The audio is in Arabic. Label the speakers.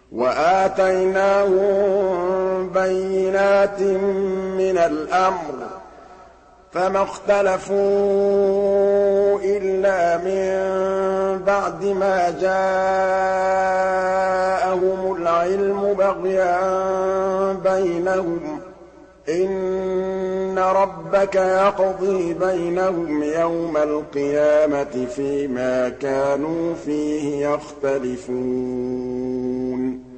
Speaker 1: وَآتَيْنَاهُم بَيِّنَاتٍ مِّنَ الْأَمْرِ ۖ فَمَا اخْتَلَفُوا إِلَّا مِن بَعْدِ مَا جَاءَهُمُ الْعِلْمُ بَغْيًا بَيْنَهُمْ ۚ إِنَّ رَبَّكَ يَقْضِي بَيْنَهُمْ يَوْمَ الْقِيَامَةِ فِيمَا كَانُوا فِيهِ يَخْتَلِفُونَ